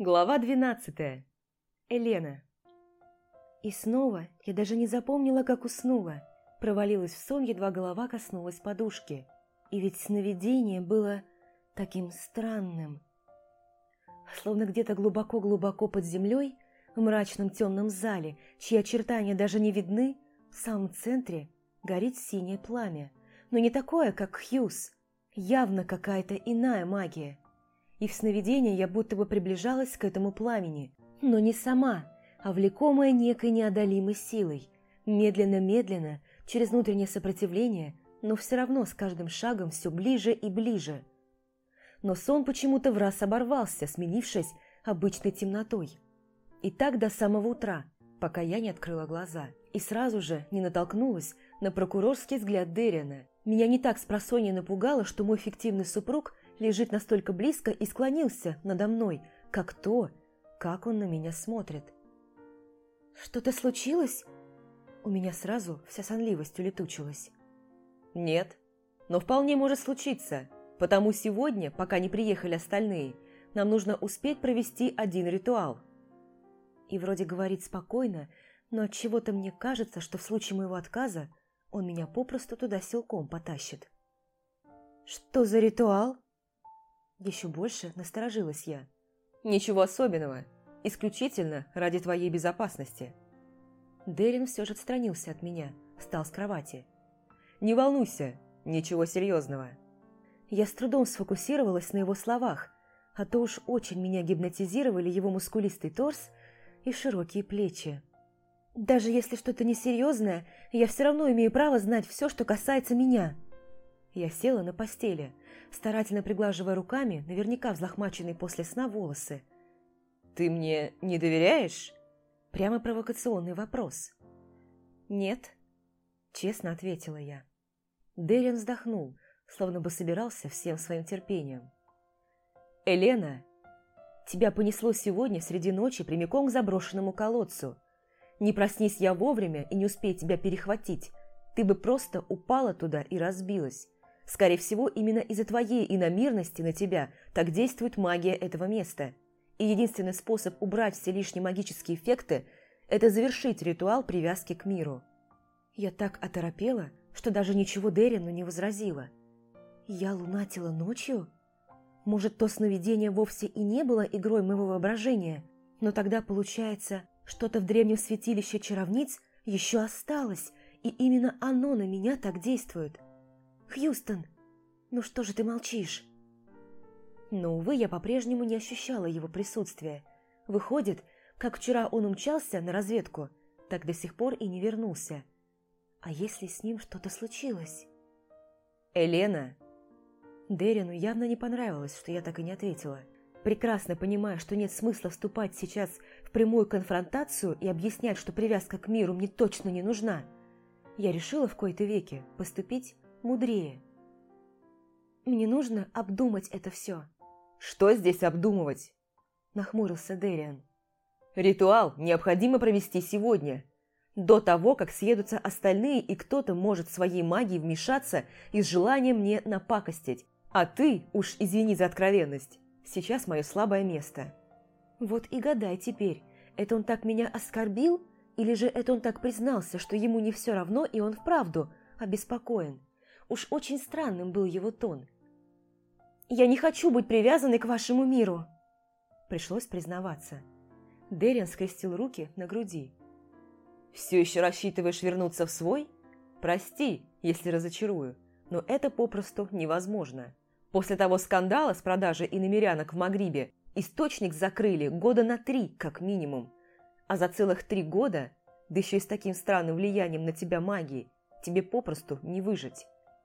Глава 12. Элена. И снова я даже не запомнила, как уснула. Провалилась в сон, едва голова коснулась подушки. И ведь сновидение было таким странным. Словно где-то глубоко-глубоко под землей, в мрачном темном зале, чьи очертания даже не видны, в самом центре горит синее пламя. Но не такое, как Хьюз, явно какая-то иная магия. И в сновидении я будто бы приближалась к этому пламени, но не сама, а влекомая некой неодолимой силой. Медленно-медленно, через внутреннее сопротивление, но все равно с каждым шагом все ближе и ближе. Но сон почему-то враз оборвался, сменившись обычной темнотой. И так до самого утра, пока я не открыла глаза. И сразу же не натолкнулась на прокурорский взгляд Дэриана. Меня не так спросонья напугало, что мой фиктивный супруг лежит настолько близко и склонился надо мной, как то, как он на меня смотрит. «Что-то случилось?» У меня сразу вся сонливость улетучилась. «Нет, но вполне может случиться, потому сегодня, пока не приехали остальные, нам нужно успеть провести один ритуал». И вроде говорит спокойно, но отчего-то мне кажется, что в случае моего отказа он меня попросту туда силком потащит. «Что за ритуал?» Еще больше насторожилась я. «Ничего особенного, исключительно ради твоей безопасности». Дерин все же отстранился от меня, встал с кровати. «Не волнуйся, ничего серьезного». Я с трудом сфокусировалась на его словах, а то уж очень меня гипнотизировали его мускулистый торс и широкие плечи. «Даже если что-то несерьезное, я все равно имею право знать все, что касается меня». Я села на постели, старательно приглаживая руками наверняка взлохмаченные после сна волосы. «Ты мне не доверяешь?» Прямо провокационный вопрос. «Нет», – честно ответила я. Дерин вздохнул, словно бы собирался всем своим терпением. «Элена, тебя понесло сегодня среди ночи прямиком к заброшенному колодцу. Не проснись я вовремя и не успей тебя перехватить, ты бы просто упала туда и разбилась. Скорее всего, именно из-за твоей иномирности на тебя так действует магия этого места. И единственный способ убрать все лишние магические эффекты – это завершить ритуал привязки к миру». Я так оторопела, что даже ничего Дерину не возразила. Я лунатила ночью? Может, то сновидение вовсе и не было игрой моего воображения, но тогда, получается, что-то в древнем святилище чаровниц еще осталось, и именно оно на меня так действует. «Хьюстон, ну что же ты молчишь?» Но, увы, я по-прежнему не ощущала его присутствия. Выходит, как вчера он умчался на разведку, так до сих пор и не вернулся. А если с ним что-то случилось? «Элена!» Дерину явно не понравилось, что я так и не ответила. Прекрасно понимая, что нет смысла вступать сейчас в прямую конфронтацию и объяснять, что привязка к миру мне точно не нужна, я решила в кои-то веки поступить мудрее. «Мне нужно обдумать это все». «Что здесь обдумывать?» – нахмурился Дэриан. «Ритуал необходимо провести сегодня, до того, как съедутся остальные, и кто-то может своей магией вмешаться из желания мне напакостить. А ты, уж извини за откровенность, сейчас мое слабое место». Вот и гадай теперь, это он так меня оскорбил, или же это он так признался, что ему не все равно, и он вправду обеспокоен? Уж очень странным был его тон. «Я не хочу быть привязанной к вашему миру», – пришлось признаваться. Дерриан скрестил руки на груди. «Все еще рассчитываешь вернуться в свой? Прости, если разочарую, но это попросту невозможно. После того скандала с продажей иномерянок в Магрибе источник закрыли года на 3, как минимум. А за целых 3 года, да еще и с таким странным влиянием на тебя магии, тебе попросту не выжить».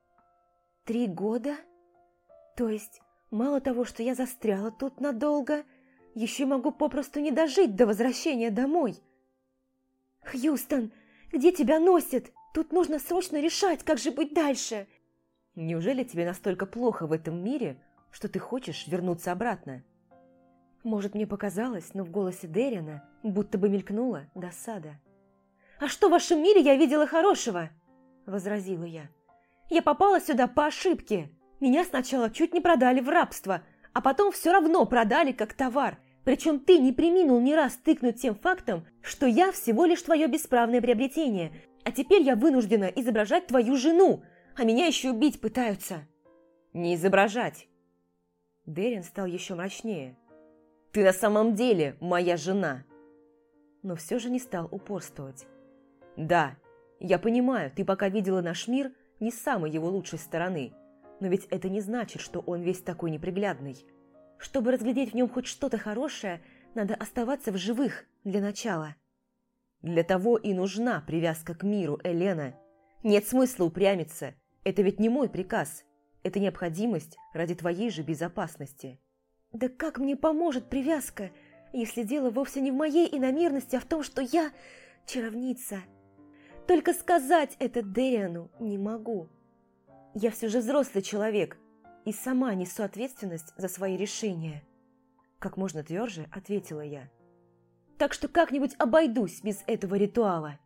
3 года? То есть, мало того, что я застряла тут надолго, еще могу попросту не дожить до возвращения домой. «Хьюстон, где тебя носит? Тут нужно срочно решать, как же быть дальше». «Неужели тебе настолько плохо в этом мире, что ты хочешь вернуться обратно?» Может, мне показалось, но в голосе Дерриана будто бы мелькнула досада. «А что в вашем мире я видела хорошего?» – возразила я. «Я попала сюда по ошибке. Меня сначала чуть не продали в рабство, а потом все равно продали как товар. Причем ты не преминул ни раз тыкнуть тем фактом, что я всего лишь твое бесправное приобретение, а теперь я вынуждена изображать твою жену, а меня еще убить пытаются». «Не изображать!» Дерин стал еще мрачнее. «Ты на самом деле моя жена!» Но все же не стал упорствовать. «Да, я понимаю, ты пока видела наш мир не с самой его лучшей стороны, но ведь это не значит, что он весь такой неприглядный. Чтобы разглядеть в нем хоть что-то хорошее, надо оставаться в живых для начала». «Для того и нужна привязка к миру, Елена. Нет смысла упрямиться, это ведь не мой приказ, это необходимость ради твоей же безопасности». «Да как мне поможет привязка, если дело вовсе не в моей иномирности, а в том, что я чаровница? Только сказать это Дериану не могу. Я все же взрослый человек и сама несу ответственность за свои решения». Как можно тверже ответила я. «Так что как-нибудь обойдусь без этого ритуала».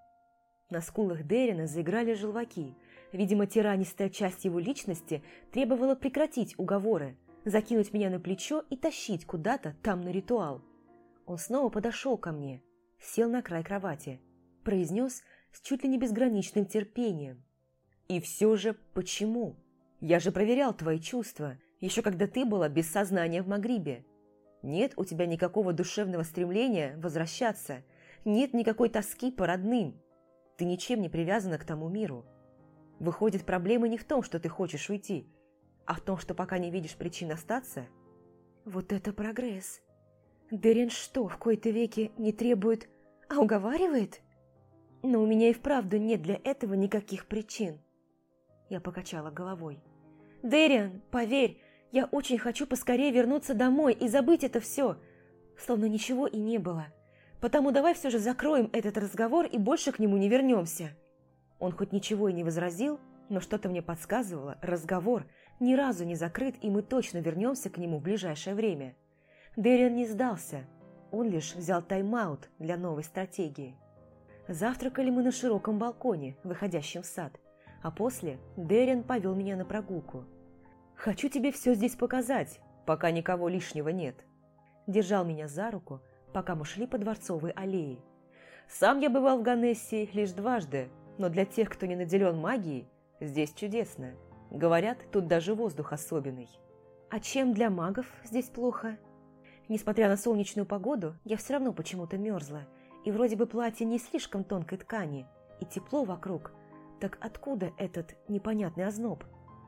На скулах Дерина заиграли желваки. Видимо, тиранистая часть его личности требовала прекратить уговоры, закинуть меня на плечо и тащить куда-то там на ритуал. Он снова подошел ко мне, сел на край кровати, произнес с чуть ли не безграничным терпением. «И все же почему? Я же проверял твои чувства, еще когда ты была без сознания в Магрибе. Нет у тебя никакого душевного стремления возвращаться, нет никакой тоски по родным. Ты ничем не привязана к тому миру. Выходит, проблема не в том, что ты хочешь уйти, а в том, что пока не видишь причин остаться». Вот это прогресс. Дерин что, в кои-то веки не требует, а уговаривает? Но у меня и вправду нет для этого никаких причин. Я покачала головой. «Дерин, поверь, я очень хочу поскорее вернуться домой и забыть это все, словно ничего и не было. Потому давай все же закроем этот разговор и больше к нему не вернемся». Он хоть ничего и не возразил, но что-то мне подсказывало, разговор ни разу не закрыт, и мы точно вернемся к нему в ближайшее время. Дерин не сдался, он лишь взял тайм-аут для новой стратегии. Завтракали мы на широком балконе, выходящем в сад, а после Дерин повел меня на прогулку. «Хочу тебе все здесь показать, пока никого лишнего нет». Держал меня за руку, пока мы шли по Дворцовой аллее. Сам я бывал в Ганнессии лишь дважды, но для тех, кто не наделен магией, здесь чудесно. Говорят, тут даже воздух особенный. А чем для магов здесь плохо? Несмотря на солнечную погоду, я все равно почему-то мерзла. И вроде бы платье не слишком тонкой ткани, и тепло вокруг. Так откуда этот непонятный озноб?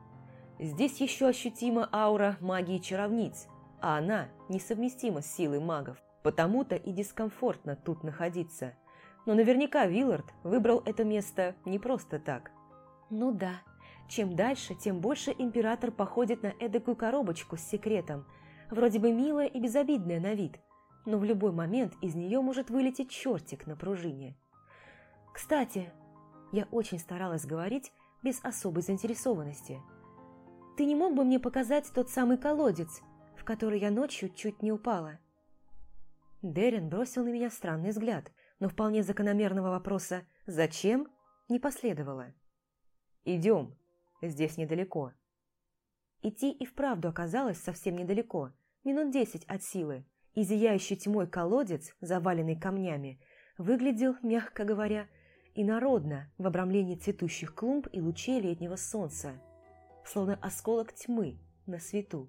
Здесь еще ощутима аура магии чаровниц, а она несовместима с силой магов. Потому-то и дискомфортно тут находиться. Но наверняка Виллард выбрал это место не просто так. Ну да, чем дальше, тем больше император походит на эдакую коробочку с секретом, вроде бы милая и безобидная на вид, но в любой момент из нее может вылететь чертик на пружине. Кстати, я очень старалась говорить без особой заинтересованности. Ты не мог бы мне показать тот самый колодец, в который я ночью чуть не упала? Дерин бросил на меня странный взгляд, но вполне закономерного вопроса «Зачем?» не последовало. «Идем, здесь недалеко». Идти и вправду оказалось совсем недалеко, минут 10 от силы, и зияющий тьмой колодец, заваленный камнями, выглядел, мягко говоря, инородно в обрамлении цветущих клумб и лучей летнего солнца, словно осколок тьмы на свету.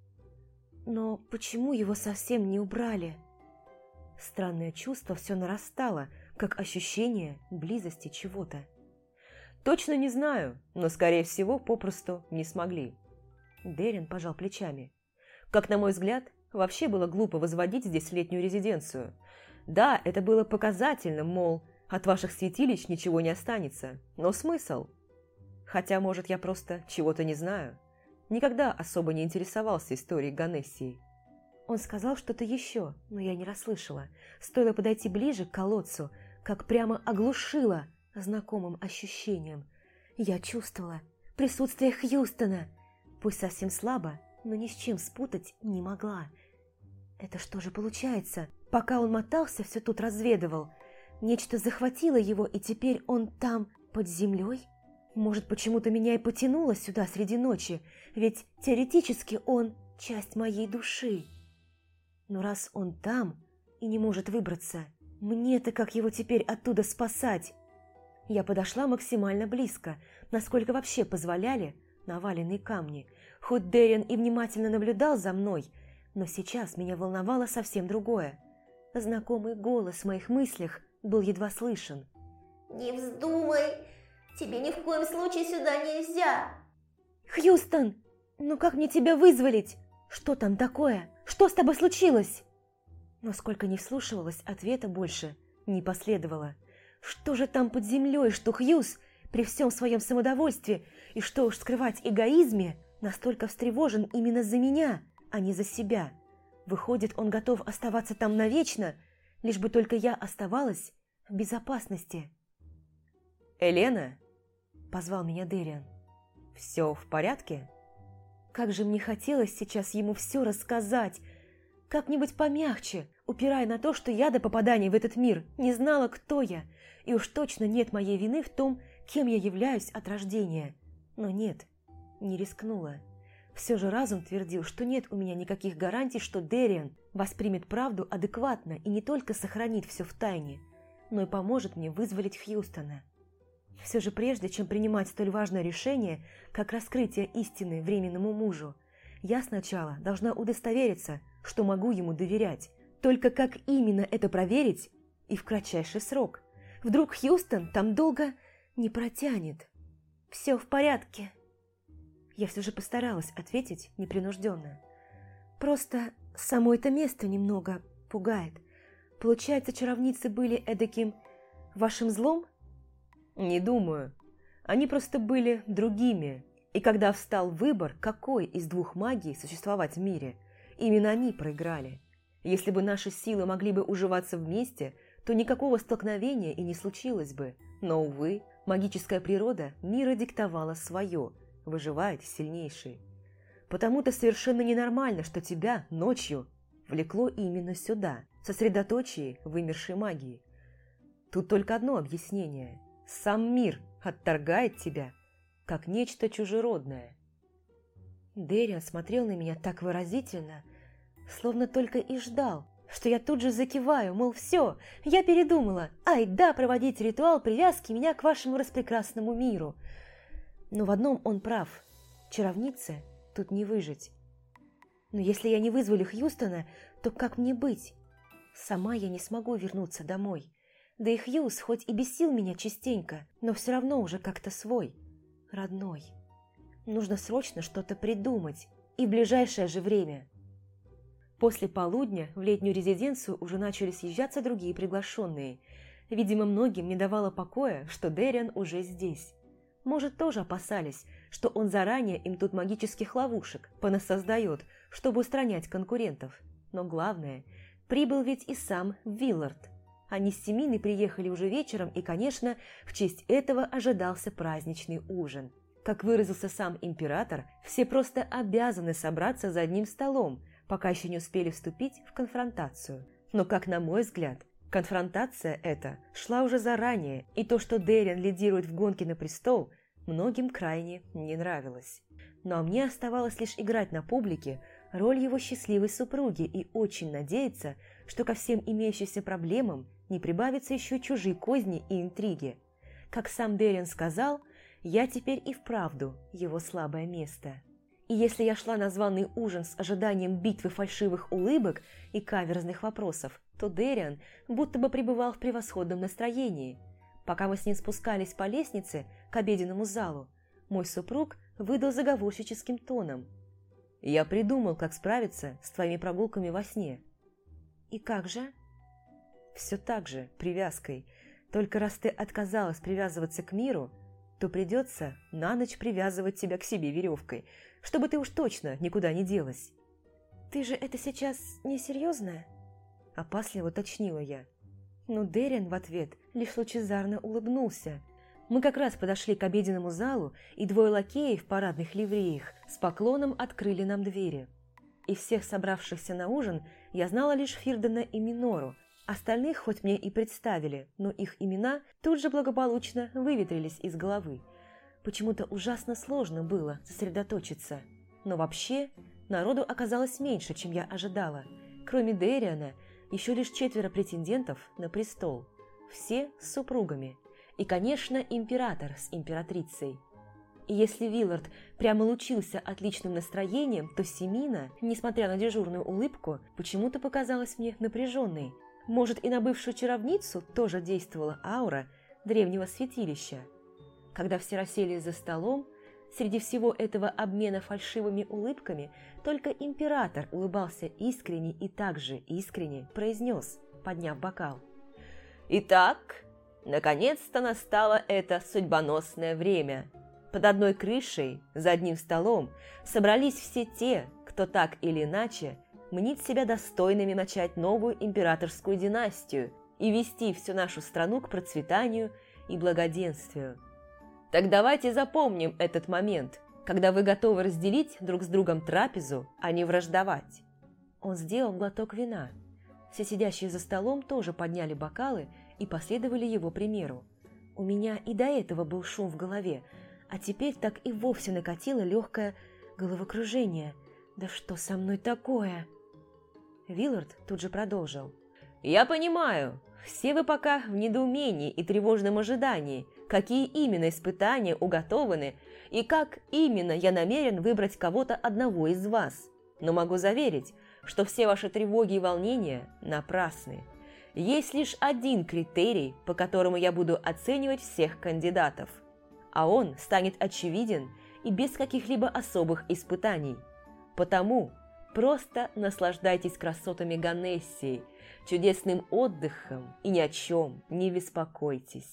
Но почему его совсем не убрали? Странное чувство все нарастало, как ощущение близости чего-то. Точно не знаю, но, скорее всего, попросту не смогли. Дерин пожал плечами. Как на мой взгляд, вообще было глупо возводить здесь летнюю резиденцию. Да, это было показательно, мол, от ваших святилищ ничего не останется, но смысл? Хотя, может, я просто чего-то не знаю. Никогда особо не интересовался историей Ганнессии. Он сказал что-то еще, но я не расслышала. Стоило подойти ближе к колодцу, как прямо оглушило знакомым ощущением. Я чувствовала присутствие Хьюстона, пусть совсем слабо, но ни с чем спутать не могла. Это что же получается? Пока он мотался, все тут разведывал. Нечто захватило его, и теперь он там, под землей? Может, почему-то меня и потянуло сюда среди ночи, ведь теоретически он часть моей души. Но раз он там и не может выбраться, мне-то как его теперь оттуда спасать? Я подошла максимально близко, насколько вообще позволяли наваленные камни. Хоть Дэриан и внимательно наблюдал за мной, но сейчас меня волновало совсем другое. Знакомый голос в моих мыслях был едва слышен. «Не вздумай! Тебе ни в коем случае сюда нельзя!» «Хьюстон, ну как мне тебя вызволить? Что там такое? Что с тобой случилось?» Но сколько ни вслушивалась, ответа больше не последовало. Что же там под землей, что Хьюз при всем своем самодовольстве и, что уж скрывать, эгоизме, настолько встревожен именно за меня, а не за себя? Выходит, он готов оставаться там навечно, лишь бы только я оставалась в безопасности. «Елена?» – позвал меня Дэриан. «Все в порядке?» Как же мне хотелось сейчас ему все рассказать, как-нибудь помягче, упирая на то, что я до попадания в этот мир не знала, кто я, и уж точно нет моей вины в том, кем я являюсь от рождения. Но нет, не рискнула. Все же разум твердил, что нет у меня никаких гарантий, что Дэриан воспримет правду адекватно и не только сохранит все в тайне, но и поможет мне вызволить Хьюстона. Все же прежде, чем принимать столь важное решение, как раскрытие истины временному мужу, я сначала должна удостовериться, что могу ему доверять. Только как именно это проверить и в кратчайший срок? Вдруг Хьюстон там долго не протянет? «Все в порядке». Я все же постаралась ответить непринужденно. Просто само это место немного пугает. Получается, чаровницы были эдаким вашим злом? «Не думаю. Они просто были другими. И когда встал выбор, какой из двух магий существовать в мире, именно они проиграли. Если бы наши силы могли бы уживаться вместе, то никакого столкновения и не случилось бы. Но, увы, магическая природа мира диктовала свое, выживает сильнейший. Потому-то совершенно ненормально, что тебя ночью влекло именно сюда, в сосредоточии вымершей магии. Тут только одно объяснение. Сам мир отторгает тебя, как нечто чужеродное. Дэриан смотрел на меня так выразительно, словно только и ждал, что я тут же закиваю, мол, все, я передумала, ай да, проводить ритуал привязки меня к вашему распрекрасному миру. Но в одном он прав, чаровнице тут не выжить. Но если я не вызволю Хьюстона, то как мне быть? Сама я не смогу вернуться домой. Да и Хьюз хоть и бесил меня частенько, но все равно уже как-то свой, родной. Нужно срочно что-то придумать, и в ближайшее же время. После полудня в летнюю резиденцию уже начали съезжаться другие приглашенные. Видимо, многим не давало покоя, что Дэриан уже здесь. Может, тоже опасались, что он заранее им тут магических ловушек понасоздает, чтобы устранять конкурентов. Но главное, прибыл ведь и сам Виллард. Они с Семиной приехали уже вечером, и, конечно, в честь этого ожидался праздничный ужин. Как выразился сам император, все просто обязаны собраться за одним столом, пока еще не успели вступить в конфронтацию. Но, как на мой взгляд, конфронтация эта шла уже заранее, и то, что Дэриан лидирует в гонке на престол, многим крайне не нравилось. Ну а мне оставалось лишь играть на публике роль его счастливой супруги и очень надеяться, что ко всем имеющимся проблемам не прибавятся еще чужие козни и интриги. Как сам Дэриан сказал, я теперь и вправду его слабое место. И если я шла на званый ужин с ожиданием битвы фальшивых улыбок и каверзных вопросов, то Дэриан будто бы пребывал в превосходном настроении. Пока мы с ним спускались по лестнице к обеденному залу, мой супруг выдал заговорщическим тоном: «Я придумал, как справиться с твоими прогулками во сне». «И как же?» «Все так же, привязкой. Только раз ты отказалась привязываться к миру, то придется на ночь привязывать тебя к себе веревкой, чтобы ты уж точно никуда не делась». «Ты же это сейчас несерьезно?» Опасливо уточнила я. Но Дэриан в ответ лишь лучезарно улыбнулся. Мы как раз подошли к обеденному залу, и двое лакеев в парадных ливреях с поклоном открыли нам двери. Из всех собравшихся на ужин я знала лишь Фирдена и Минору. Остальных хоть мне и представили, но их имена тут же благополучно выветрились из головы. Почему-то ужасно сложно было сосредоточиться. Но вообще народу оказалось меньше, чем я ожидала. Кроме Дэриана, еще лишь 4 претендентов на престол. Все с супругами. И, конечно, император с императрицей. И если Виллард прямо лучился отличным настроением, то Семина, несмотря на дежурную улыбку, почему-то показалась мне напряженной. Может, и на бывшую чаровницу тоже действовала аура древнего святилища. Когда все расселись за столом, среди всего этого обмена фальшивыми улыбками только император улыбался искренне и также искренне произнес, подняв бокал. «Итак, наконец-то настало это судьбоносное время. Под одной крышей, за одним столом собрались все те, кто так или иначе мнит себя достойными начать новую императорскую династию и вести всю нашу страну к процветанию и благоденствию. Так давайте запомним этот момент, когда вы готовы разделить друг с другом трапезу, а не враждовать». Он сделал глоток вина. Все сидящие за столом тоже подняли бокалы и последовали его примеру. У меня и до этого был шум в голове, а теперь так и вовсе накатило легкое головокружение. «Да что со мной такое?» Виллард тут же продолжил. «Я понимаю, все вы пока в недоумении и тревожном ожидании, какие именно испытания уготованы и как именно я намерен выбрать кого-то одного из вас. Но могу заверить, что все ваши тревоги и волнения напрасны. Есть лишь один критерий, по которому я буду оценивать всех кандидатов. А он станет очевиден и без каких-либо особых испытаний. Потому просто наслаждайтесь красотами Ганессии, чудесным отдыхом и ни о чем не беспокойтесь».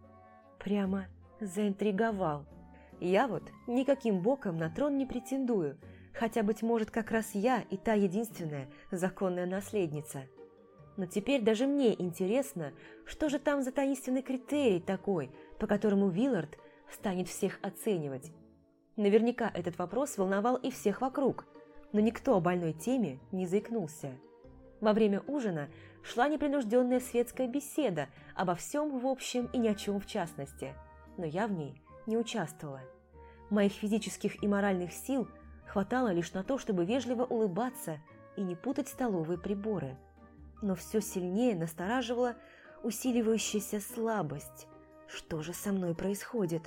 Прямо заинтриговал. Я вот никаким боком на трон не претендую, хотя, быть может, как раз я и та единственная законная наследница. Но теперь даже мне интересно, что же там за таинственный критерий такой, по которому Виллард станет всех оценивать. Наверняка этот вопрос волновал и всех вокруг, но никто о больной теме не заикнулся. Во время ужина шла непринужденная светская беседа обо всем в общем и ни о чем в частности, но я в ней не участвовала. Моих физических и моральных сил хватало лишь на то, чтобы вежливо улыбаться и не путать столовые приборы. Но все сильнее настораживала усиливающаяся слабость. Что же со мной происходит?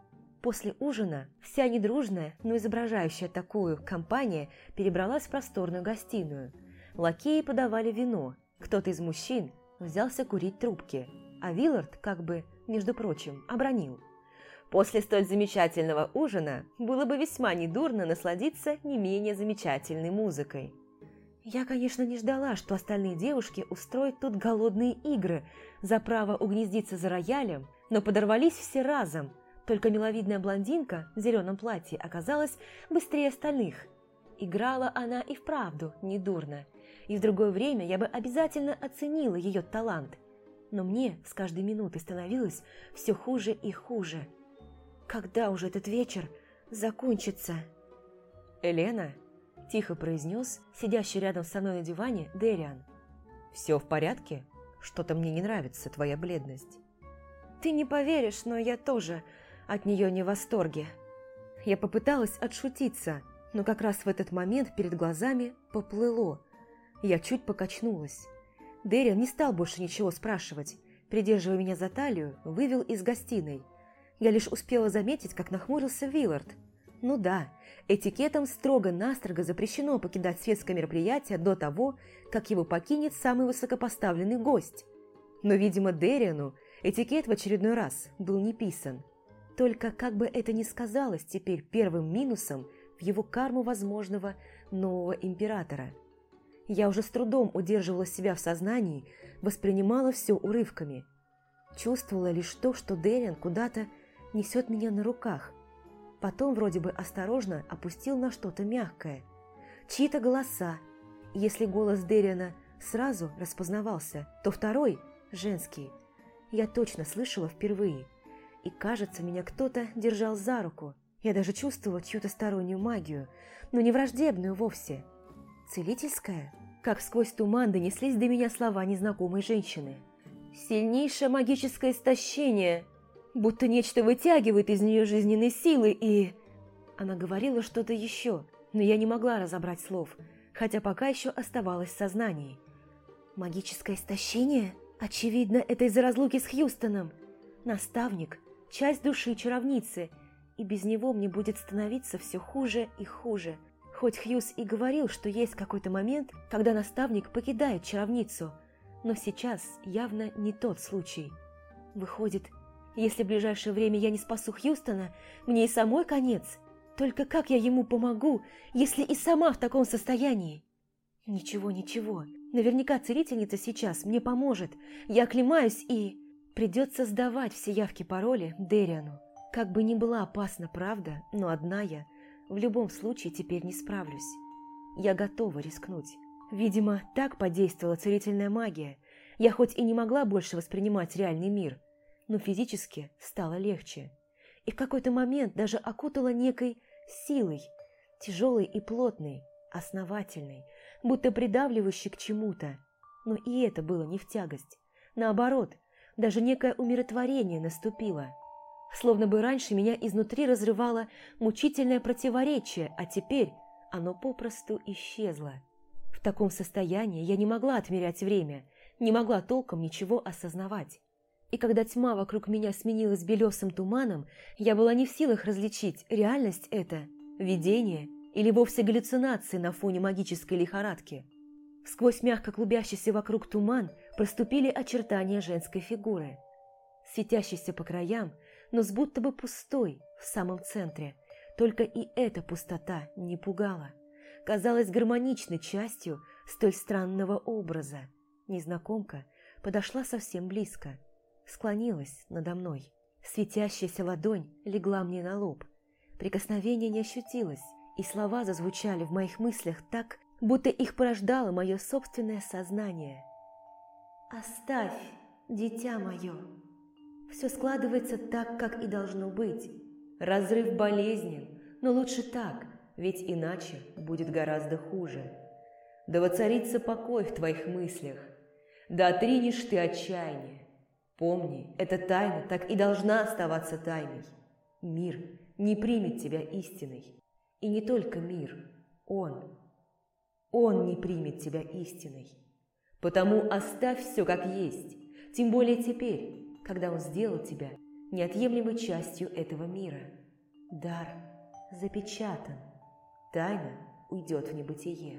После ужина вся недружная, но изображающая такую компания перебралась в просторную гостиную. Лакеи подавали вино, кто-то из мужчин взялся курить трубки, а Виллард, как бы, между прочим, обронил. После столь замечательного ужина было бы весьма недурно насладиться не менее замечательной музыкой. Я, конечно, не ждала, что остальные девушки устроят тут голодные игры за право угнездиться за роялем, но подорвались все разом, только миловидная блондинка в зеленом платье оказалась быстрее остальных. Играла она и вправду недурно, и в другое время я бы обязательно оценила ее талант, но мне с каждой минутой становилось все хуже и хуже. Когда уже этот вечер закончится? «Элена?» – тихо произнес сидящий рядом со мной на диване Дэриан. «Все в порядке? Что-то мне не нравится твоя бледность». «Ты не поверишь, но я тоже от нее не в восторге». Я попыталась отшутиться, но как раз в этот момент перед глазами поплыло. Я чуть покачнулась. Дэриан не стал больше ничего спрашивать. Придерживая меня за талию, вывел из гостиной. Я лишь успела заметить, как нахмурился Виллард. Ну да, этикетом строго-настрого запрещено покидать светское мероприятие до того, как его покинет самый высокопоставленный гость. Но, видимо, Дэриану этикет в очередной раз был не писан. Только как бы это ни сказалось теперь первым минусом в его карму возможного нового императора. Я уже с трудом удерживала себя в сознании, воспринимала все урывками. Чувствовала лишь то, что Дэриан куда-то несет меня на руках. Потом вроде бы осторожно опустил на что-то мягкое. Чьи-то голоса. Если голос Дэриана сразу распознавался, то второй, женский, я точно слышала впервые. И, кажется, меня кто-то держал за руку. Я даже чувствовала чью-то стороннюю магию, но не враждебную вовсе. Целительская? Как сквозь туман донеслись до меня слова незнакомой женщины. Сильнейшее магическое истощение, будто нечто вытягивает из нее жизненные силы и... Она говорила что-то еще, но я не могла разобрать слов. хотя пока еще оставалась в сознании. Магическое истощение? Очевидно, это из-за разлуки с Хьюстоном. Наставник – часть души чаровницы, и без него мне будет становиться все хуже и хуже. Хоть Хьюз и говорил, что есть какой-то момент, когда наставник покидает чаровницу, но сейчас явно не тот случай. Выходит, если в ближайшее время я не спасу Хьюстона, мне и самой конец. Только как я ему помогу, если и сама в таком состоянии? Ничего, ничего. Наверняка целительница сейчас мне поможет. Я оклемаюсь и... Придется сдавать все явки-пароли Дэриану. Как бы ни была опасна правда, но одна я в любом случае теперь не справлюсь. Я готова рискнуть. Видимо, так подействовала целительная магия. Я хоть и не могла больше воспринимать реальный мир, но физически стало легче. И в какой-то момент даже окутала некой силой, тяжелой и плотной, основательной, будто придавливающей к чему-то. Но и это было не в тягость. Наоборот, даже некое умиротворение наступило. Словно бы раньше меня изнутри разрывало мучительное противоречие, а теперь оно попросту исчезло. В таком состоянии я не могла отмерять время, не могла толком ничего осознавать. И когда тьма вокруг меня сменилась белесым туманом, я была не в силах различить, реальность это, видение или вовсе галлюцинации на фоне магической лихорадки. Сквозь мягко клубящийся вокруг туман проступили очертания женской фигуры, светящейся по краям, но с будто бы пустой в самом центре. Только и эта пустота не пугала. Казалась гармоничной частью столь странного образа. Незнакомка подошла совсем близко, склонилась надо мной. Светящаяся ладонь легла мне на лоб. Прикосновение не ощутилось, и слова зазвучали в моих мыслях так, будто их порождало мое собственное сознание. «Оставь, дитя мое. Все складывается так, как и должно быть. Разрыв болезнен, но лучше так, ведь иначе будет гораздо хуже. Да воцарится покой в твоих мыслях, да отринешь ты отчаяние. Помни, эта тайна так и должна оставаться тайной. Мир не примет тебя истиной. И не только мир, он не примет тебя истиной. Потому оставь все как есть, тем более теперь, когда он сделал тебя неотъемлемой частью этого мира. Дар запечатан, тайна уйдет в небытие».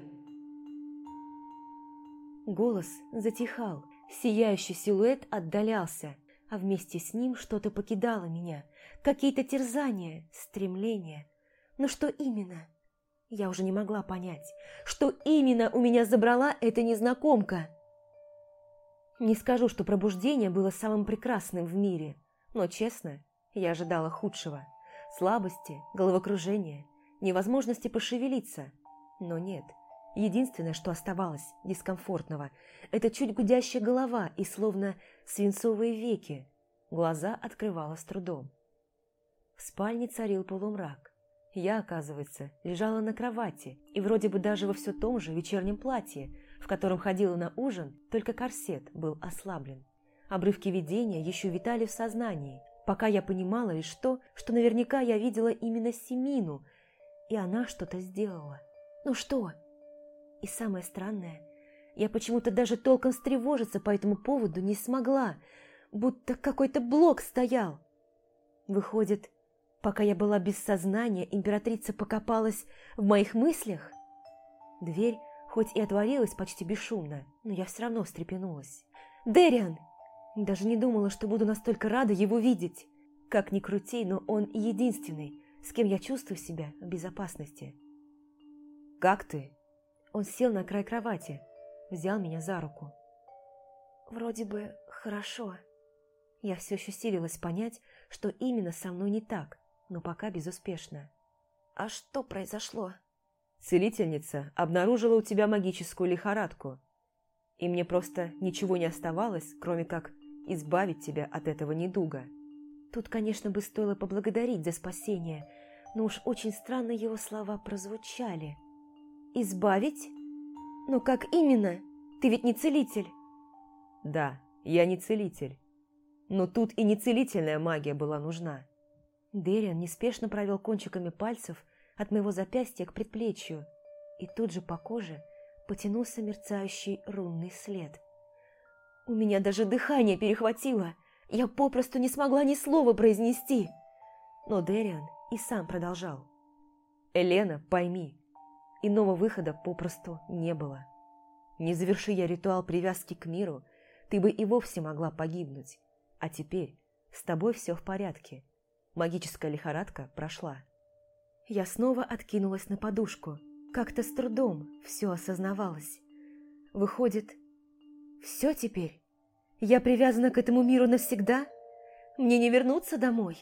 Голос затихал, сияющий силуэт отдалялся, а вместе с ним что-то покидало меня, какие-то терзания, стремления. Но что именно? Я уже не могла понять, что именно у меня забрала эта незнакомка. Не скажу, что пробуждение было самым прекрасным в мире, но, честно, я ожидала худшего. Слабости, головокружения, невозможности пошевелиться. Но нет, единственное, что оставалось дискомфортного, это чуть гудящая голова и словно свинцовые веки. Глаза открывала с трудом. В спальне царил полумрак. Я, оказывается, лежала на кровати и вроде бы даже во все том же вечернем платье, в котором ходила на ужин, только корсет был ослаблен. Обрывки видения еще витали в сознании, пока я понимала лишь то, что наверняка я видела именно Семину, и она что-то сделала. Ну что? И самое странное, я почему-то даже толком встревожиться по этому поводу не смогла, будто какой-то блок стоял. Выходит, пока я была без сознания, императрица покопалась в моих мыслях? Дверь хоть и отворилась почти бесшумно, но я все равно встрепенулась. «Дэриан!» Даже не думала, что буду настолько рада его видеть. Как ни крути, но он единственный, с кем я чувствую себя в безопасности. «Как ты?» Он сел на край кровати, взял меня за руку. «Вроде бы хорошо». Я все еще силилась понять, что именно со мной не так, но пока безуспешно. «А что произошло?» Целительница обнаружила у тебя магическую лихорадку, и мне просто ничего не оставалось, кроме как избавить тебя от этого недуга. Тут, конечно, бы стоило поблагодарить за спасение, но уж очень странно его слова прозвучали. «Избавить? Но как именно? Ты ведь не целитель!» Да, я не целитель, но тут и не целительная магия была нужна. Дэриан неспешно провел кончиками пальцев от моего запястья к предплечью. и тут же по коже потянулся мерцающий рунный след. У меня даже дыхание перехватило, я попросту не смогла ни слова произнести. Но Дэриан и сам продолжал. «Элена, пойми, иного выхода попросту не было. Не заверши я ритуал привязки к миру, ты бы и вовсе могла погибнуть. А теперь с тобой все в порядке. Магическая лихорадка прошла». Я снова откинулась на подушку. Как-то с трудом все осознавалось. Выходит, все теперь? Я привязана к этому миру навсегда? Мне не вернуться домой?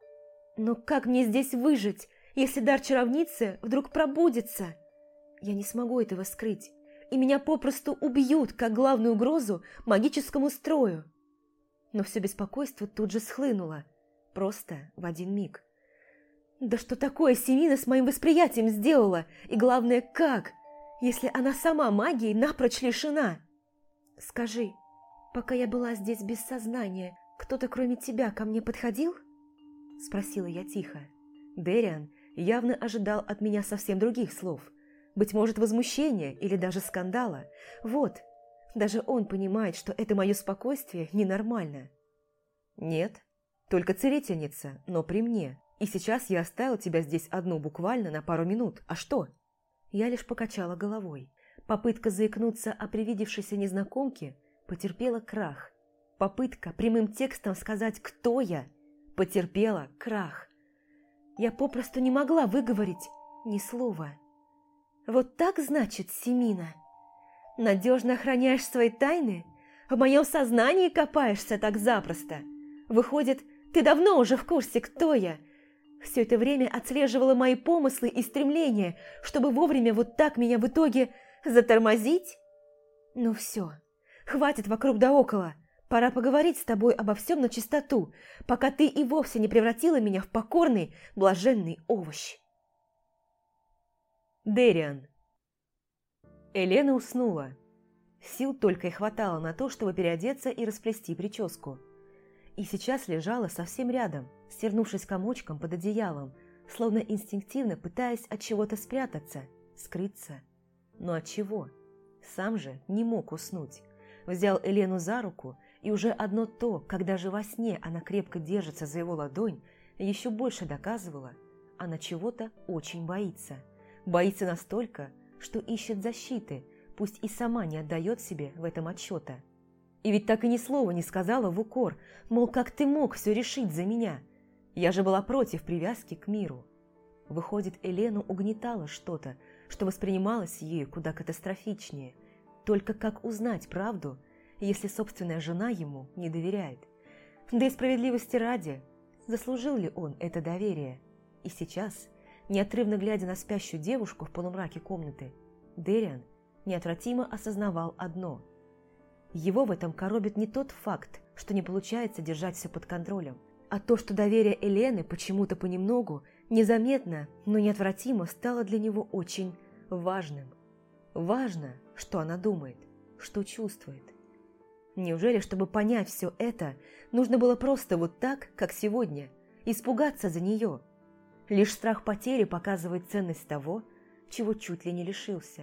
Но как мне здесь выжить, если дар чаровницы вдруг пробудится? Я не смогу этого скрыть, и меня попросту убьют, как главную угрозу магическому строю. Но все беспокойство тут же схлынуло, просто в один миг. Да что такое Семина с моим восприятием сделала? И главное, как? Если она сама магией напрочь лишена. Скажи, пока я была здесь без сознания, кто-то кроме тебя ко мне подходил? Спросила я тихо. Дэриан явно ожидал от меня совсем других слов. Быть может, возмущения или даже скандала. Вот, даже он понимает, что это мое спокойствие ненормально. Нет, только целительница, но при мне. И сейчас я оставил тебя здесь одну буквально на пару минут. А что? Я лишь покачала головой. Попытка заикнуться о привидевшейся незнакомке потерпела крах. Попытка прямым текстом сказать «кто я» потерпела крах. Я попросту не могла выговорить ни слова. Вот так, значит, Семина? Надежно охраняешь свои тайны? В моем сознании копаешься так запросто? Выходит, ты давно уже в курсе, кто я? Все это время отслеживала мои помыслы и стремления, чтобы вовремя вот так меня в итоге затормозить? Ну все, хватит вокруг да около. Пора поговорить с тобой обо всем на чистоту, пока ты и вовсе не превратила меня в покорный, блаженный овощ. Дэриан. Элена уснула. Сил только и хватало на то, чтобы переодеться и расплести прическу. И сейчас лежала совсем рядом, свернувшись комочком под одеялом, словно инстинктивно пытаясь от чего-то спрятаться, скрыться. Но от чего? Сам же не мог уснуть. Взял Елену за руку, и уже одно то, когда же во сне она крепко держится за его ладонь, еще больше доказывало, она чего-то очень боится. Боится настолько, что ищет защиты, пусть и сама не отдает себе в этом отчета. И ведь так и ни слова не сказала в укор, мол, как ты мог все решить за меня? Я же была против привязки к миру. Выходит, Елену угнетало что-то, что воспринималось ею куда катастрофичнее. Только как узнать правду, если собственная жена ему не доверяет? Да и справедливости ради, заслужил ли он это доверие? И сейчас, неотрывно глядя на спящую девушку в полумраке комнаты, Дэриан неотвратимо осознавал одно – его в этом коробит не тот факт, что не получается держать все под контролем, а то, что доверие Елены почему-то понемногу, незаметно, но неотвратимо стало для него очень важным. Важно, что она думает, что чувствует. Неужели, чтобы понять все это, нужно было просто вот так, как сегодня, испугаться за нее? Лишь страх потери показывает ценность того, чего чуть ли не лишился.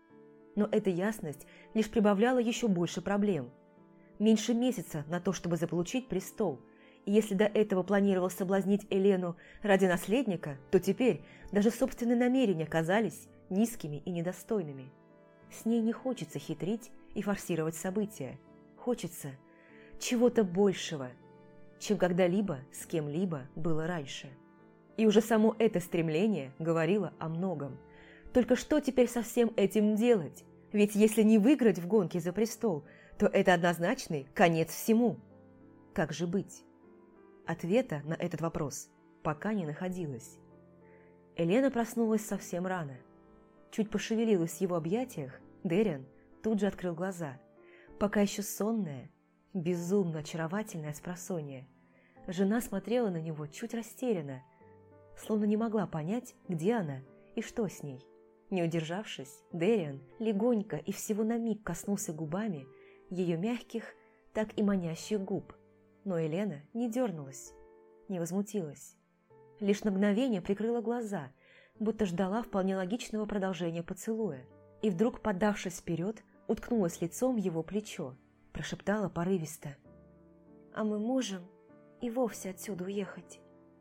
Но эта ясность лишь прибавляла еще больше проблем. Меньше месяца на то, чтобы заполучить престол, и если до этого планировал соблазнить Елену ради наследника, то теперь даже собственные намерения казались низкими и недостойными. С ней не хочется хитрить и форсировать события. Хочется чего-то большего, чем когда-либо с кем-либо было раньше. И уже само это стремление говорило о многом. Только что теперь со всем этим делать? Ведь если не выиграть в гонке за престол, то это однозначный конец всему. Как же быть? Ответа на этот вопрос пока не находилось. Елена проснулась совсем рано. Чуть пошевелилась в его объятиях, Дэриан тут же открыл глаза. Пока еще сонная, безумно очаровательная спросонья. Жена смотрела на него чуть растерянно, словно не могла понять, где она и что с ней. Не удержавшись, Дэриан легонько и всего на миг коснулся губами ее мягких, так и манящих губ. Но Елена не дернулась, не возмутилась. Лишь на мгновение прикрыла глаза, будто ждала вполне логичного продолжения поцелуя, и вдруг, подавшись вперед, уткнулась лицом в его плечо, прошептала порывисто: «А мы можем и вовсе отсюда уехать?»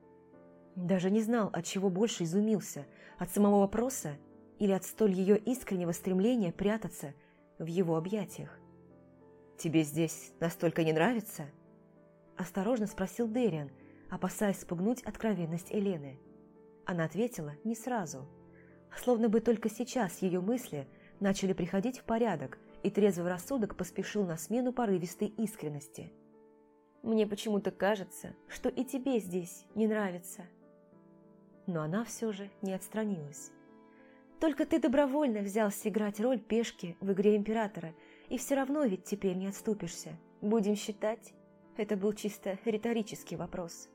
Даже не знал, от чего больше изумился, от самого вопроса или от столь ее искреннего стремления прятаться в его объятиях. «Тебе здесь настолько не нравится?» – осторожно спросил Дэриан, опасаясь спугнуть откровенность Елены. Она ответила не сразу, словно бы только сейчас ее мысли начали приходить в порядок, и трезвый рассудок поспешил на смену порывистой искренности. «Мне почему-то кажется, что и тебе здесь не нравится». Но она все же не отстранилась. «Только ты добровольно взялся играть роль пешки в игре Императора, и все равно ведь теперь не отступишься. Будем считать, это был чисто риторический вопрос».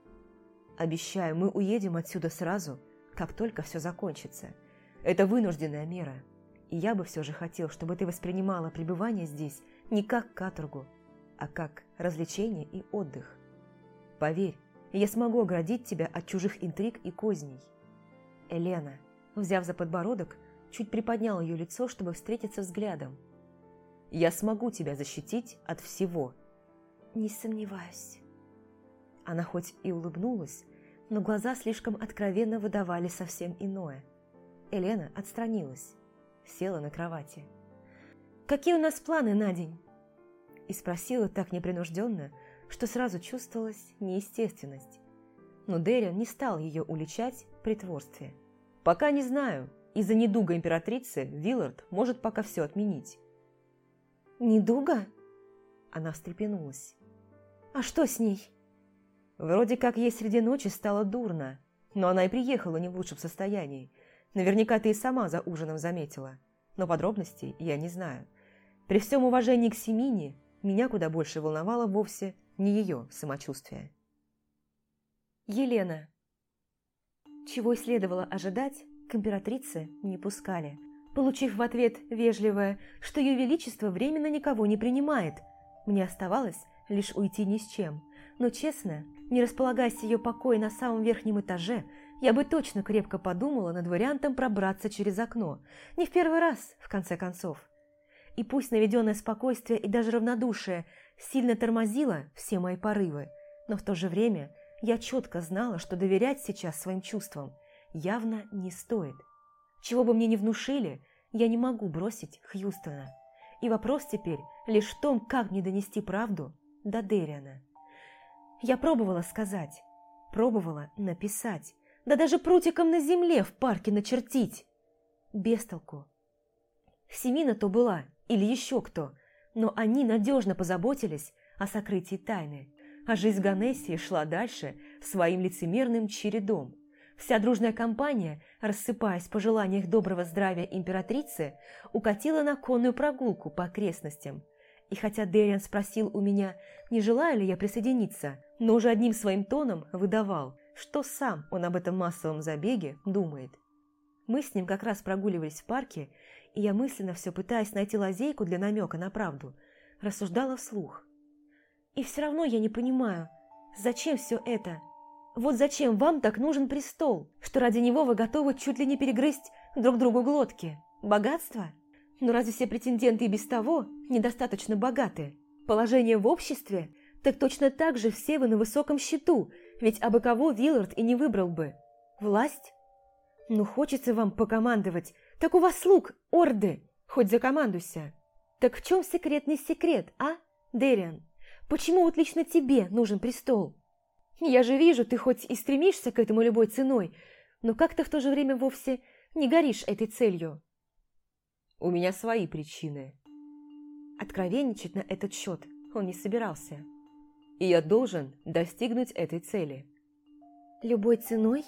«Обещаю, мы уедем отсюда сразу, как только все закончится. Это вынужденная мера, и я бы все же хотел, чтобы ты воспринимала пребывание здесь не как каторгу, а как развлечение и отдых. Поверь, я смогу оградить тебя от чужих интриг и козней». Елена, взяв за подбородок, чуть приподнял ее лицо, чтобы встретиться взглядом. «Я смогу тебя защитить от всего». «Не сомневаюсь». Она хоть и улыбнулась, но глаза слишком откровенно выдавали совсем иное. Елена отстранилась, села на кровати. «Какие у нас планы на день?» И спросила так непринужденно, что сразу чувствовалась неестественность. Но Дэриан не стал ее уличать в притворстве. «Пока не знаю. Из-за недуга императрицы Виллард может пока все отменить». «Недуга?» Она встрепенулась. «А что с ней?» «Вроде как ей среди ночи стало дурно, но она и приехала не в лучшем состоянии. Наверняка ты и сама за ужином заметила, но подробностей я не знаю. При всем уважении к Семине меня куда больше волновало вовсе не ее самочувствие». Елена. Чего и следовало ожидать, к императрице не пускали, получив в ответ вежливое, что ее величество временно никого не принимает. Мне оставалось лишь уйти ни с чем, но честно, не располагаясь ее покой на самом верхнем этаже, я бы точно крепко подумала над вариантом пробраться через окно, не в первый раз, в конце концов. И пусть наведенное спокойствие и даже равнодушие сильно тормозило все мои порывы, но в то же время я четко знала, что доверять сейчас своим чувствам явно не стоит. Чего бы мне ни внушили, я не могу бросить Хьюстона. И вопрос теперь лишь в том, как мне донести правду до Дэриана. Я пробовала сказать, пробовала написать, да даже прутиком на земле в парке начертить. Без толку. Семина то была, или еще кто, но они надежно позаботились о сокрытии тайны, а жизнь Ганессии шла дальше своим лицемерным чередом. Вся дружная компания, рассыпаясь в пожеланиях доброго здравия императрицы, укатила на конную прогулку по окрестностям. И хотя Дэриан спросил у меня, не желаю ли я присоединиться, но уже одним своим тоном выдавал, что сам он об этом массовом забеге думает. Мы с ним как раз прогуливались в парке, и я мысленно все пытаясь найти лазейку для намека на правду, рассуждала вслух. И все равно я не понимаю, зачем все это? Вот зачем вам так нужен престол, что ради него вы готовы чуть ли не перегрызть друг другу глотки? Богатство? Но разве все претенденты и без того недостаточно богаты? Положение в обществе? Так точно так же все вы на высоком счету, ведь абы кого Виллард и не выбрал бы. Власть? Ну, хочется вам покомандовать, так у вас слуг, орды, хоть закомандуйся. Так в чем секретный секрет, а, Дэриан? Почему вот лично тебе нужен престол? Я же вижу, ты хоть и стремишься к этому любой ценой, но как-то в то же время вовсе не горишь этой целью. У меня свои причины. Откровенничать на этот счет он не собирался. И я должен достигнуть этой цели. Любой ценой?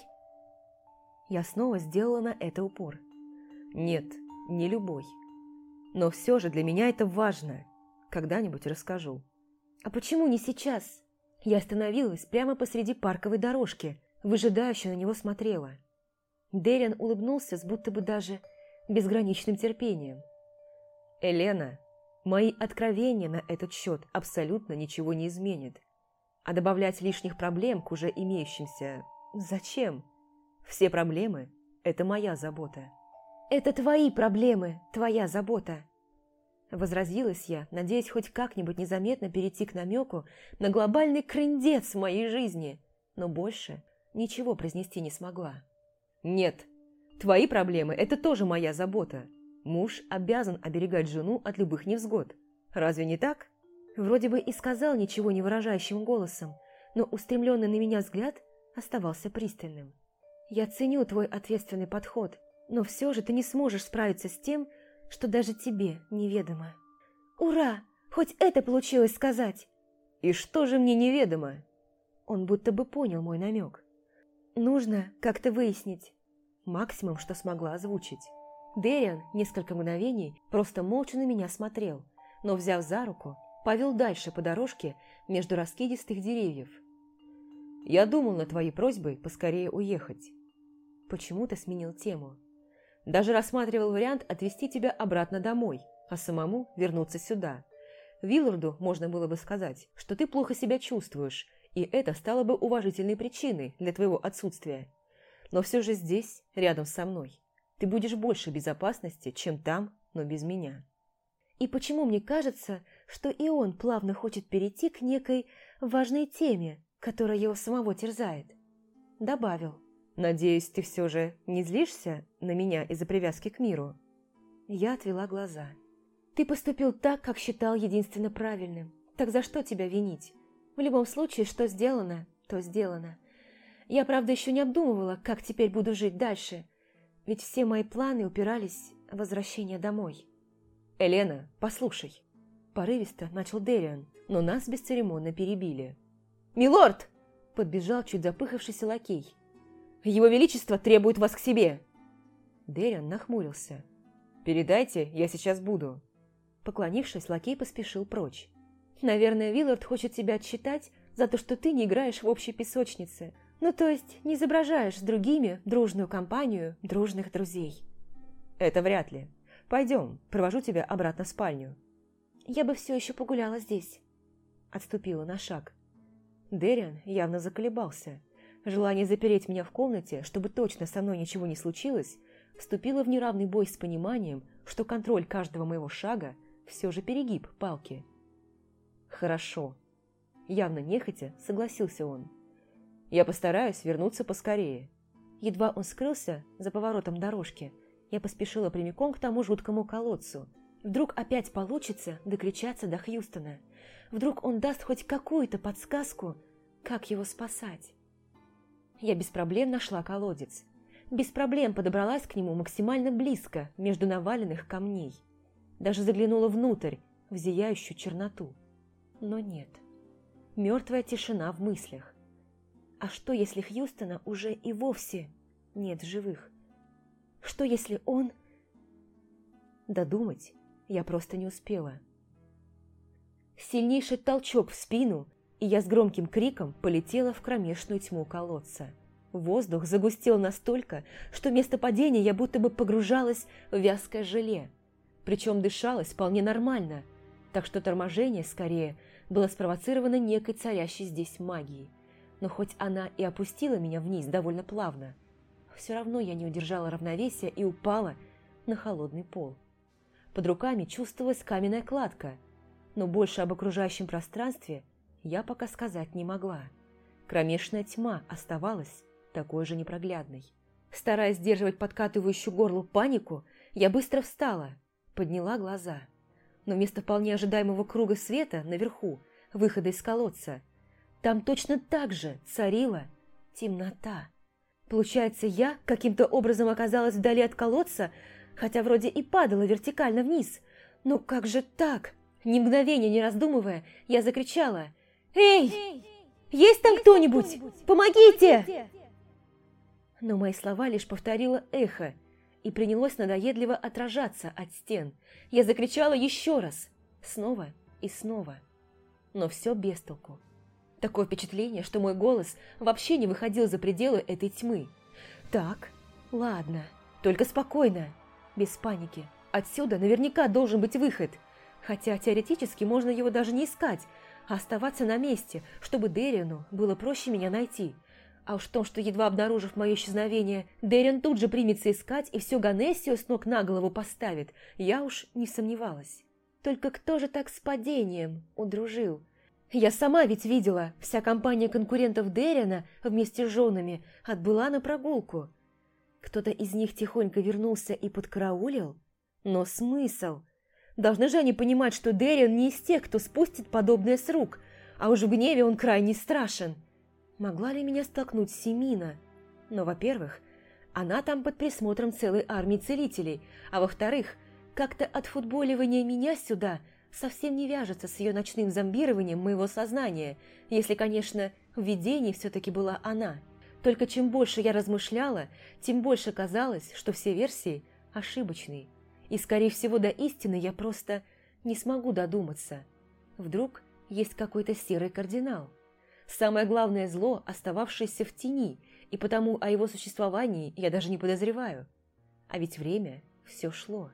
Я снова сделала на это упор. Нет, не любой. Но все же для меня это важно. Когда-нибудь расскажу. А почему не сейчас? Я остановилась прямо посреди парковой дорожки, выжидающе на него смотрела. Дэриан улыбнулся с будто бы даже безграничным терпением. «Елена, мои откровения на этот счет абсолютно ничего не изменят. А добавлять лишних проблем к уже имеющимся зачем? Все проблемы это моя забота. Это твои проблемы, твоя забота. Возразилась я, надеясь хоть как-нибудь незаметно перейти к намеку на глобальный крындец в моей жизни, но больше ничего произнести не смогла. Нет, твои проблемы – это тоже моя забота. Муж обязан оберегать жену от любых невзгод. Разве не так? Вроде бы и сказал ничего не выражающим голосом, но устремленный на меня взгляд оставался пристальным. Я ценю твой ответственный подход, но все же ты не сможешь справиться с тем, что даже тебе неведомо. Ура! Хоть это получилось сказать! И что же мне неведомо? Он будто бы понял мой намек. Нужно как-то выяснить. Максимум, что смогла озвучить. Дэриан несколько мгновений просто молча на меня смотрел, но, взяв за руку, повел дальше по дорожке между раскидистых деревьев. «Я думал над твоей просьбой поскорее уехать». Почему-то сменил тему. Даже рассматривал вариант отвезти тебя обратно домой, а самому вернуться сюда. Вилларду можно было бы сказать, что ты плохо себя чувствуешь, и это стало бы уважительной причиной для твоего отсутствия. Но все же здесь, рядом со мной, ты будешь больше безопасности, чем там, но без меня. И почему мне кажется, что и он плавно хочет перейти к некой важной теме, которая его самого терзает? Добавил. Надеюсь, ты все же не злишься на меня из-за привязки к миру? Я отвела глаза. Ты поступил так, как считал единственно правильным. Так за что тебя винить? В любом случае, что сделано, то сделано. Я, правда, еще не обдумывала, как теперь буду жить дальше, ведь все мои планы упирались в возвращение домой. «Элена, послушай!» Порывисто начал Дэриан, но нас бесцеремонно перебили. «Милорд!» – подбежал чуть запыхавшийся лакей. «Его Величество требует вас к себе!» Дэриан нахмурился. «Передайте, я сейчас буду». Поклонившись, лакей поспешил прочь. «Наверное, Виллард хочет тебя отчитать за то, что ты не играешь в общей песочнице. Ну, то есть, не изображаешь с другими дружную компанию дружных друзей». «Это вряд ли. Пойдем, провожу тебя обратно в спальню». «Я бы все еще погуляла здесь». Отступила на шаг. Дэриан явно заколебался. Желание запереть меня в комнате, чтобы точно со мной ничего не случилось, вступило в неравный бой с пониманием, что контроль каждого моего шага все же перегиб палки. «Хорошо». Явно нехотя согласился он. «Я постараюсь вернуться поскорее». Едва он скрылся за поворотом дорожки, я поспешила прямиком к тому жуткому колодцу. Вдруг опять получится докричаться до Хьюстона. Вдруг он даст хоть какую-то подсказку, как его спасать. Я без проблем нашла колодец. Без проблем подобралась к нему максимально близко, между наваленных камней. Даже заглянула внутрь, в зияющую черноту. Но нет. Мертвая тишина в мыслях. А что, если Хьюстона уже и вовсе нет в живых? Что, если он... Додумать я просто не успела. Сильнейший толчок в спину, и я с громким криком полетела в кромешную тьму колодца. Воздух загустел настолько, что вместо падения я будто бы погружалась в вязкое желе. Причем дышалось вполне нормально, так что торможение, скорее, было спровоцировано некой царящей здесь магией. Но хоть она и опустила меня вниз довольно плавно, все равно я не удержала равновесия и упала на холодный пол. Под руками чувствовалась каменная кладка, но больше об окружающем пространстве я пока сказать не могла. Кромешная тьма оставалась такой же непроглядной. Стараясь сдерживать подкатывающую горлу панику, я быстро встала, подняла глаза. Но вместо вполне ожидаемого круга света наверху, выхода из колодца, там точно так же царила темнота. Получается, я каким-то образом оказалась вдали от колодца, хотя вроде и падала вертикально вниз. Ну как же так? Ни мгновения не раздумывая, я закричала: «Эй! Есть там кто-нибудь? Помогите!» Но мои слова лишь повторило эхо и принялось надоедливо отражаться от стен. Я закричала еще раз, снова и снова. Но все без толку. Такое впечатление, что мой голос вообще не выходил за пределы этой тьмы. Так, ладно, только спокойно, без паники. Отсюда наверняка должен быть выход. Хотя теоретически можно его даже не искать, а оставаться на месте, чтобы Дэриану было проще меня найти. А уж в том, что, едва обнаружив мое исчезновение, Дерин тут же примется искать и всю Ганессию с ног на голову поставит, я уж не сомневалась. Только кто же так с падением удружил? Я сама ведь видела, вся компания конкурентов Дерина вместе с женами отбыла на прогулку. Кто-то из них тихонько вернулся и подкараулил? Но смысл? Должны же они понимать, что Дерин не из тех, кто спустит подобное с рук, а уж в гневе он крайне страшен. Могла ли меня столкнуть Семина? Но, во-первых, она там под присмотром целой армии целителей, а во-вторых, как-то отфутболивание меня сюда совсем не вяжется с ее ночным зомбированием моего сознания, если, конечно, в видении все-таки была она. Только чем больше я размышляла, тем больше казалось, что все версии ошибочны. И, скорее всего, до истины я просто не смогу додуматься. Вдруг есть какой-то серый кардинал. Самое главное зло, остававшееся в тени, и потому о его существовании я даже не подозреваю. А ведь время все шло.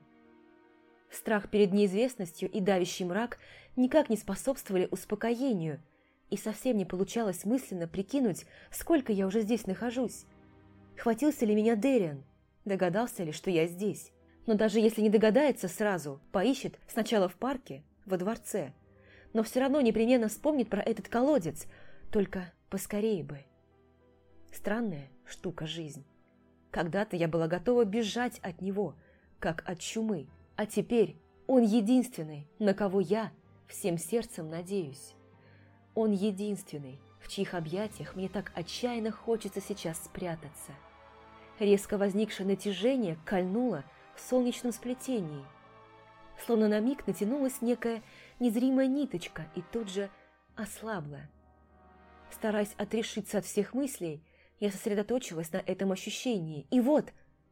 Страх перед неизвестностью и давящий мрак никак не способствовали успокоению, и совсем не получалось мысленно прикинуть, сколько я уже здесь нахожусь. Хватился ли меня Дерин? Догадался ли, что я здесь? Но даже если не догадается сразу, поищет сначала в парке, во дворце. Но все равно непременно вспомнит про этот колодец, только поскорее бы. Странная штука жизнь. Когда-то я была готова бежать от него, как от чумы, а теперь он единственный, на кого я всем сердцем надеюсь. Он единственный, в чьих объятиях мне так отчаянно хочется сейчас спрятаться. Резко возникшее натяжение кольнуло в солнечном сплетении. Словно на миг натянулась некая незримая ниточка и тут же ослабла. Стараясь отрешиться от всех мыслей, я сосредоточилась на этом ощущении. И вот,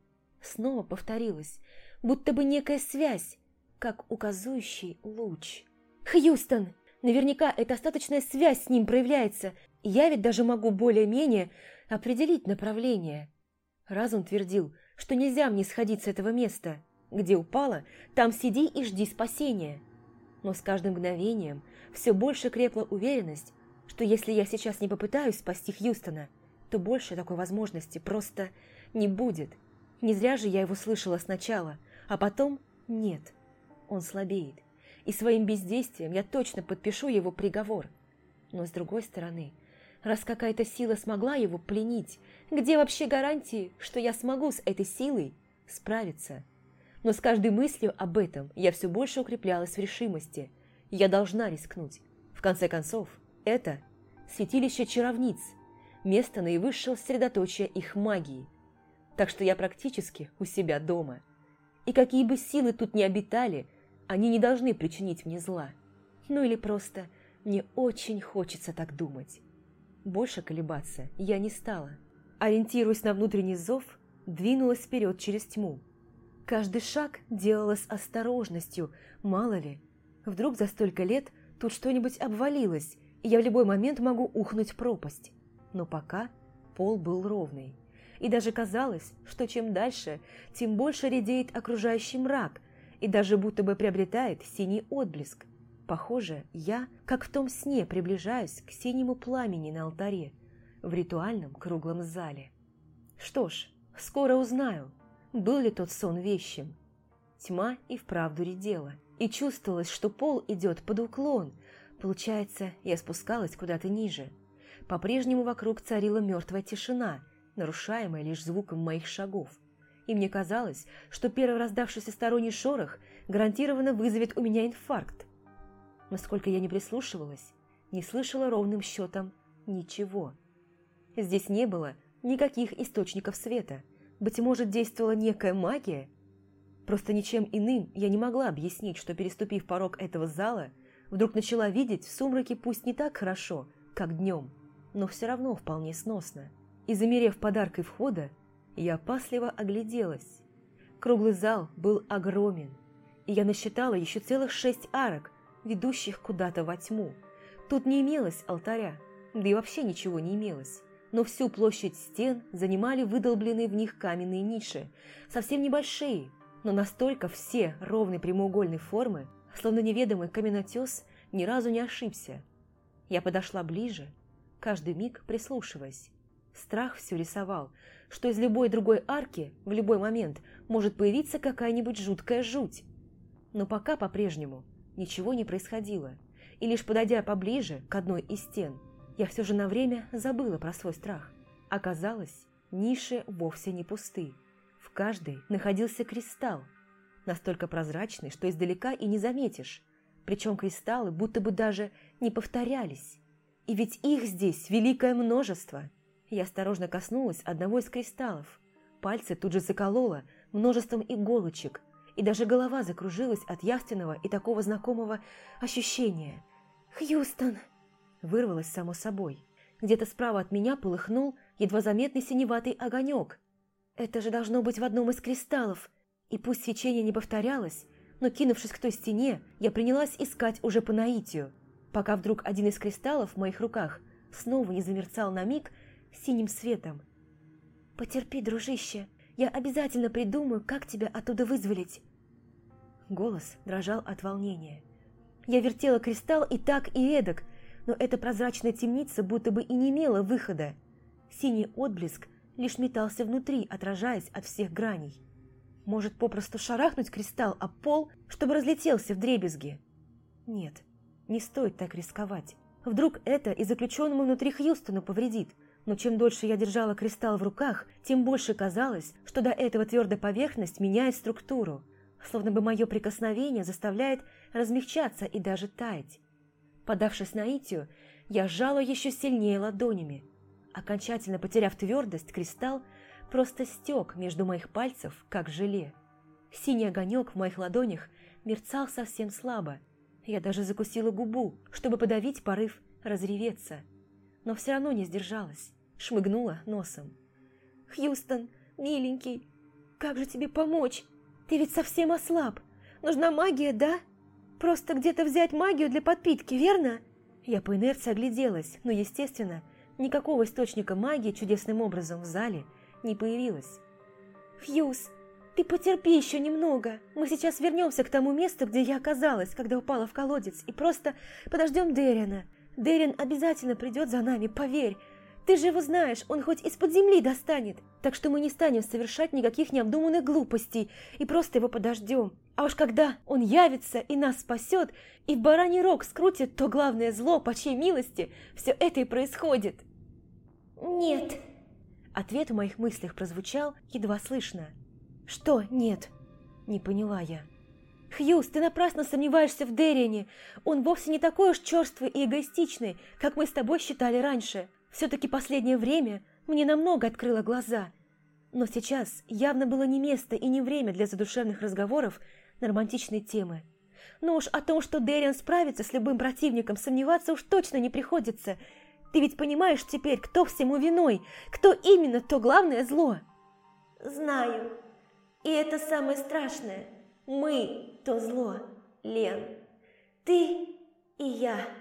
снова повторилось, будто бы некая связь, как указующий луч. «Хьюстон! Наверняка эта остаточная связь с ним проявляется. Я ведь даже могу более-менее определить направление». Разум твердил, что нельзя мне сходить с этого места. Где упала, там сиди и жди спасения. Но с каждым мгновением все больше крепла уверенность, что если я сейчас не попытаюсь спасти Хьюстона, то больше такой возможности просто не будет. Не зря же я его слышала сначала, а потом нет, он слабеет. И своим бездействием я точно подпишу его приговор. Но с другой стороны, раз какая-то сила смогла его пленить, где вообще гарантии, что я смогу с этой силой справиться? Но с каждой мыслью об этом я все больше укреплялась в решимости. Я должна рискнуть. В конце концов, это святилище чаровниц, место наивысшего средоточия их магии. Так что я практически у себя дома. И какие бы силы тут ни обитали, они не должны причинить мне зла. Ну или просто мне очень хочется так думать. Больше колебаться я не стала. Ориентируясь на внутренний зов, двинулась вперед через тьму. Каждый шаг делала с осторожностью, мало ли. Вдруг за столько лет тут что-нибудь обвалилось, и я в любой момент могу ухнуть в пропасть. Но пока пол был ровный. И даже казалось, что чем дальше, тем больше редеет окружающий мрак, и даже будто бы приобретает синий отблеск. Похоже, я, как в том сне, приближаюсь к синему пламени на алтаре в ритуальном круглом зале. Что ж, скоро узнаю, был ли тот сон вещим. Тьма и вправду редела, и чувствовалось, что пол идет под уклон. Получается, я спускалась куда-то ниже. По-прежнему вокруг царила мертвая тишина, нарушаемая лишь звуком моих шагов. И мне казалось, что первый раздавшийся сторонний шорох гарантированно вызовет у меня инфаркт. Но сколько я не прислушивалась, не слышала ровным счетом ничего. Здесь не было никаких источников света. Быть может, действовала некая магия? Просто ничем иным я не могла объяснить, что, переступив порог этого зала, вдруг начала видеть в сумраке пусть не так хорошо, как днем, но все равно вполне сносно. И, замерев под аркой входа, я опасливо огляделась. Круглый зал был огромен, и я насчитала еще целых 6 арок, ведущих куда-то во тьму. Тут не имелось алтаря, да и вообще ничего не имелось. Но всю площадь стен занимали выдолбленные в них каменные ниши, совсем небольшие, но настолько все ровной прямоугольной формы, словно неведомый каменотес ни разу не ошибся. Я подошла ближе, каждый миг прислушиваясь. Страх все рисовал, что из любой другой арки в любой момент может появиться какая-нибудь жуткая жуть. Но пока по-прежнему ничего не происходило, и лишь подойдя поближе к одной из стен, я все же на время забыла про свой страх. Оказалось, ниши вовсе не пусты. В каждой находился кристалл, настолько прозрачный, что издалека и не заметишь. Причем кристаллы будто бы даже не повторялись. И ведь их здесь великое множество. Я осторожно коснулась одного из кристаллов. Пальцы тут же закололо множеством иголочек, и даже голова закружилась от явственного и такого знакомого ощущения. «Хьюстон!» Вырвалось само собой. Где-то справа от меня полыхнул едва заметный синеватый огонек. Это же должно быть в одном из кристаллов. И пусть свечение не повторялось, но, кинувшись к той стене, я принялась искать уже по наитию, пока вдруг один из кристаллов в моих руках снова не замерцал на миг синим светом. «Потерпи, дружище, я обязательно придумаю, как тебя оттуда вызволить». Голос дрожал от волнения. Я вертела кристалл и так, и эдак, но эта прозрачная темница будто бы и не имела выхода. Синий отблеск лишь метался внутри, отражаясь от всех граней. Может, попросту шарахнуть кристалл об пол, чтобы разлетелся вдребезги? Нет, не стоит так рисковать. Вдруг это и заключенному внутри Хьюстону повредит. Но чем дольше я держала кристалл в руках, тем больше казалось, что до этого твердая поверхность меняет структуру, словно бы мое прикосновение заставляет размягчаться и даже таять. Подавшись наитию, я сжала еще сильнее ладонями. Окончательно потеряв твердость, кристалл просто стек между моих пальцев, как желе. Синий огонек в моих ладонях мерцал совсем слабо. Я даже закусила губу, чтобы подавить порыв разреветься. Но все равно не сдержалась, шмыгнула носом. «Хьюстон, миленький, как же тебе помочь? Ты ведь совсем ослаб. Нужна магия, да? Просто где-то взять магию для подпитки, верно?» Я по инерции огляделась, но, естественно, никакого источника магии чудесным образом в зале не появилось. «Хьюз, ты потерпи еще немного. Мы сейчас вернемся к тому месту, где я оказалась, когда упала в колодец, и просто подождем Дерриана. Дерриан обязательно придет за нами, поверь. Ты же его знаешь, он хоть из-под земли достанет. Так что мы не станем совершать никаких необдуманных глупостей и просто его подождем. А уж когда он явится и нас спасет, и в бараний рог скрутит то главное зло, по чьей милости все это и происходит». Нет. Ответ в моих мыслях прозвучал едва слышно. «Что нет?» Не поняла я. «Хьюз, ты напрасно сомневаешься в Дерриане. Он вовсе не такой уж черствый и эгоистичный, как мы с тобой считали раньше. Все-таки последнее время мне намного открыло глаза. Но сейчас явно было не место и не время для задушевных разговоров на романтичные темы. Но уж о том, что Дерриан справится с любым противником, сомневаться уж точно не приходится. Ты ведь понимаешь теперь, кто всему виной, кто именно то главное зло?» Знаю. И это самое страшное. Мы то зло, Лен. Ты и я.